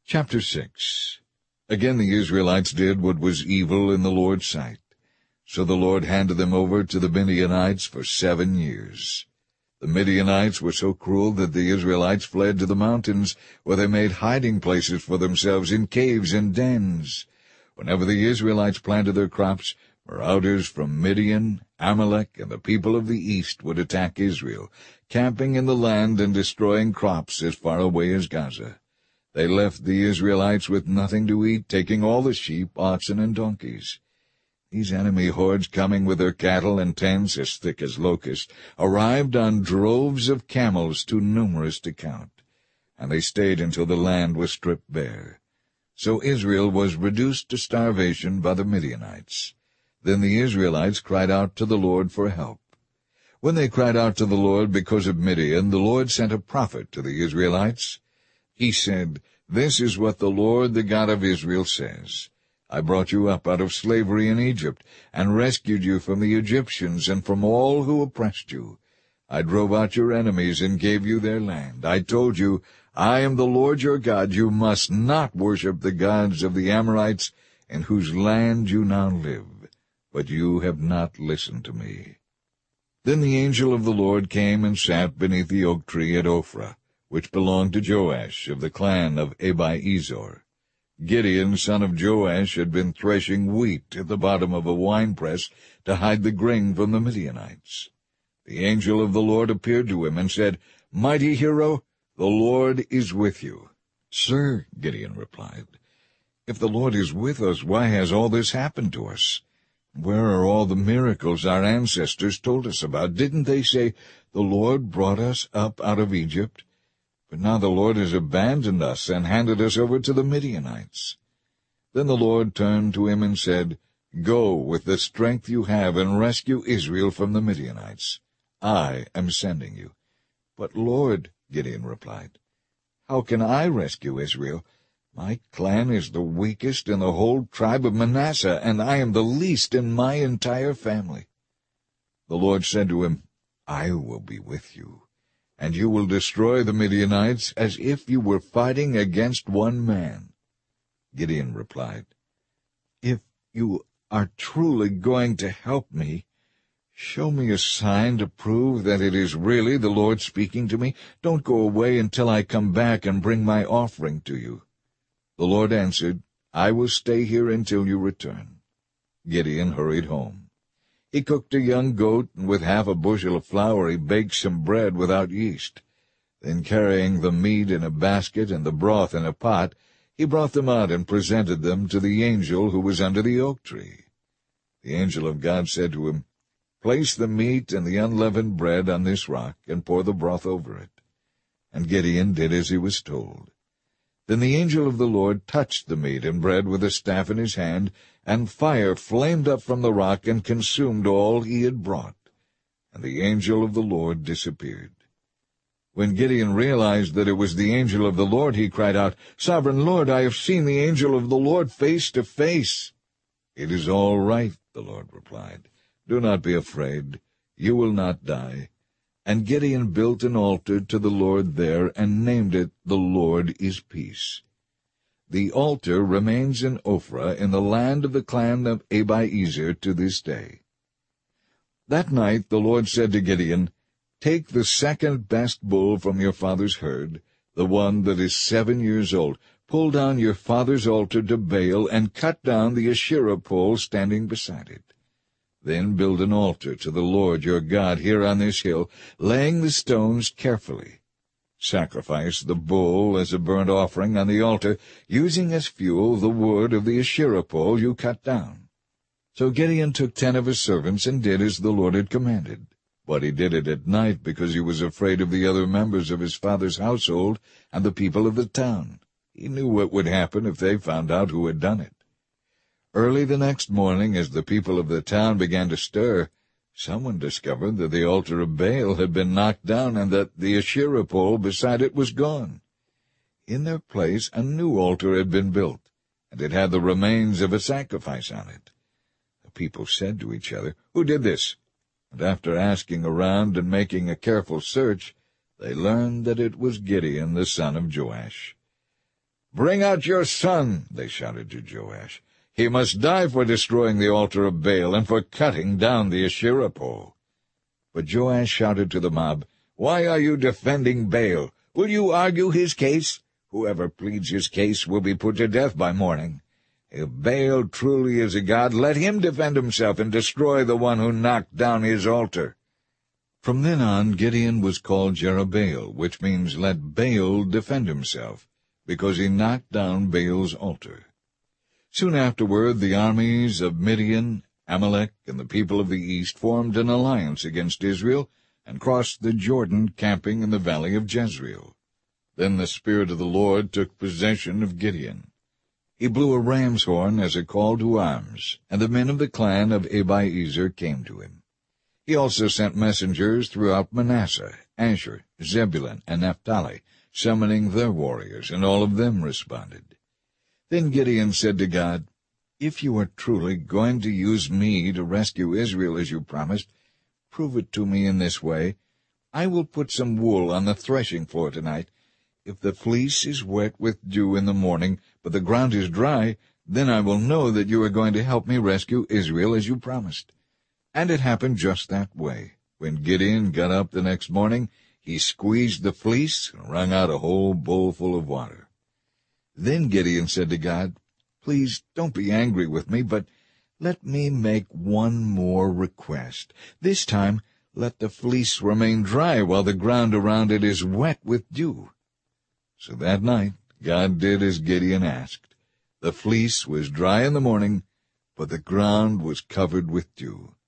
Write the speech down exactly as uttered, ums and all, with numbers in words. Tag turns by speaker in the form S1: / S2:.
S1: Chapter six. Again the Israelites did what was evil in the Lord's sight. So the Lord handed them over to the Midianites for seven years. The Midianites were so cruel that the Israelites fled to the mountains, where they made hiding places for themselves in caves and dens. Whenever the Israelites planted their crops, marauders from Midian, Amalek, and the people of the east would attack Israel, camping in the land and destroying crops as far away as Gaza. They left the Israelites with nothing to eat, taking all the sheep, oxen, and donkeys. These enemy hordes, coming with their cattle and tents as thick as locusts, arrived on droves of camels too numerous to count, and they stayed until the land was stripped bare. So Israel was reduced to starvation by the Midianites. Then the Israelites cried out to the Lord for help. When they cried out to the Lord because of Midian, the Lord sent a prophet to the Israelites. He said, "This is what the Lord, the God of Israel, says. I brought you up out of slavery in Egypt, and rescued you from the Egyptians and from all who oppressed you. I drove out your enemies and gave you their land. I told you, I am the Lord your God. You must not worship the gods of the Amorites, in whose land you now live. But you have not listened to me." Then the angel of the Lord came and sat beneath the oak tree at Ophrah, which belonged to Joash of the clan of Abiezer. Gideon, son of Joash, had been threshing wheat at the bottom of a winepress to hide the grain from the Midianites. The angel of the Lord appeared to him and said, "Mighty hero, the Lord is with you." "Sir," Gideon replied, "if the Lord is with us, why has all this happened to us? Where are all the miracles our ancestors told us about? Didn't they say, 'The Lord brought us up out of Egypt'? But now the Lord has abandoned us and handed us over to the Midianites." Then the Lord turned to him and said, "Go with the strength you have and rescue Israel from the Midianites. I am sending you." "But Lord," Gideon replied, "how can I rescue Israel? My clan is the weakest in the whole tribe of Manasseh, and I am the least in my entire family." The Lord said to him, "I will be with you, and you will destroy the Midianites as if you were fighting against one man." Gideon replied, "If you are truly going to help me, show me a sign to prove that it is really the Lord speaking to me. Don't go away until I come back and bring my offering to you." The Lord answered, "I will stay here until you return." Gideon hurried home. He cooked a young goat, and with half a bushel of flour he baked some bread without yeast. Then, carrying the meat in a basket and the broth in a pot, he brought them out and presented them to the angel who was under the oak tree. The angel of God said to him, "Place the meat and the unleavened bread on this rock, and pour the broth over it." And Gideon did as he was told. Then the angel of the Lord touched the meat and bread with a staff in his hand, and fire flamed up from the rock and consumed all he had brought. And the angel of the Lord disappeared. When Gideon realized that it was the angel of the Lord, he cried out, "Sovereign Lord, I have seen the angel of the Lord face to face." "It is all right," the Lord replied. "Do not be afraid. You will not die." And Gideon built an altar to the Lord there, and named it, "The Lord is Peace." The altar remains in Ophrah, in the land of the clan of Abiezer, to this day. That night the Lord said to Gideon, "Take the second best bull from your father's herd, the one that is seven years old. Pull down your father's altar to Baal, and cut down the Asherah pole standing beside it. Then build an altar to the Lord your God here on this hill, laying the stones carefully. Sacrifice the bull as a burnt offering on the altar, using as fuel the wood of the Asherah pole you cut down." So Gideon took ten of his servants and did as the Lord had commanded. But he did it at night because he was afraid of the other members of his father's household and the people of the town. He knew what would happen if they found out who had done it. Early the next morning, as the people of the town began to stir, someone discovered that the altar of Baal had been knocked down and that the Asherah pole beside it was gone. In their place a new altar had been built, and it had the remains of a sacrifice on it. The people said to each other, "Who did this?" And after asking around and making a careful search, they learned that it was Gideon the son of Joash. "Bring out your son," they shouted to Joash. "He must die for destroying the altar of Baal and for cutting down the Asherah pole." But Joash shouted to the mob, "Why are you defending Baal? Will you argue his case? Whoever pleads his case will be put to death by morning. If Baal truly is a god, let him defend himself and destroy the one who knocked down his altar." From then on Gideon was called Jerubbaal, which means let Baal defend himself, because he knocked down Baal's altar. Soon afterward the armies of Midian, Amalek, and the people of the east formed an alliance against Israel and crossed the Jordan, camping in the valley of Jezreel. Then the Spirit of the Lord took possession of Gideon. He blew a ram's horn as a call to arms, and the men of the clan of Abiezer came to him. He also sent messengers throughout Manasseh, Asher, Zebulun, and Naphtali, summoning their warriors, and all of them responded. Then Gideon said to God, "If you are truly going to use me to rescue Israel as you promised, prove it to me in this way. I will put some wool on the threshing floor tonight. If the fleece is wet with dew in the morning, but the ground is dry, then I will know that you are going to help me rescue Israel as you promised." And it happened just that way. When Gideon got up the next morning, he squeezed the fleece and wrung out a whole bowl full of water. Then Gideon said to God, "Please don't be angry with me, but let me make one more request. This time let the fleece remain dry while the ground around it is wet with dew." So that night God did as Gideon asked. The fleece was dry in the morning, but the ground was covered with dew.